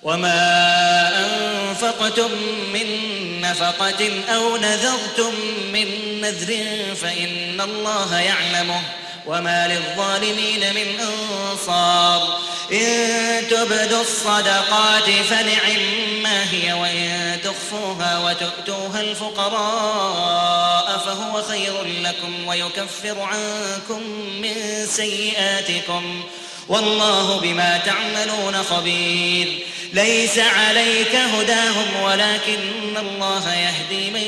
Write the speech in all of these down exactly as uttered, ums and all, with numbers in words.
وما أنفقتم من نفقة أو نذرتم من نذر فإن الله يعلمه وما للظالمين من أنصار. إن تبدوا الصدقات فنعما هي وإن تخفوها وتؤتوها الفقراء فهو خير لكم ويكفر عنكم من سيئاتكم والله بما تعملون خبير. ليس عليك هداهم ولكن الله يهدي من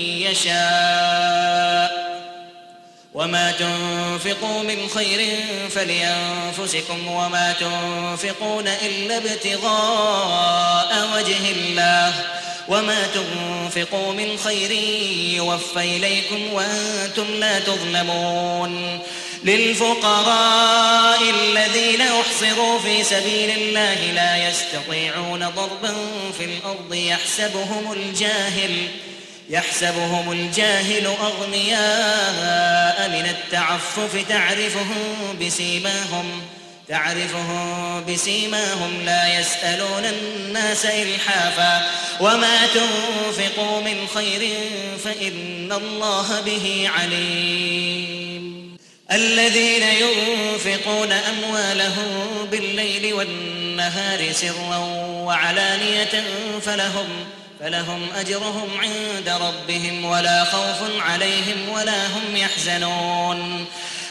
يشاء وما تنفقوا من خير فلأنفسكم وما تنفقون إلا ابتغاء وجه الله وما تنفقوا من خير يوفى إليكم وأنتم لا تظلمون. للفقراء الذين أحصروا في سبيل الله لا يستطيعون ضربا في الأرض يحسبهم الجاهل يحسبهم الجاهل أغنياء من التعفف تعرفهم بسيماهم تعرفهم بسيماهم لا يسألون الناس إلحافا وما تنفقوا من خير فإن الله به عليم. الذين ينفقون أموالهم بالليل والنهار سرا وعلانية فلهم فلهم أجرهم عند ربهم ولا خوف عليهم ولا هم يحزنون.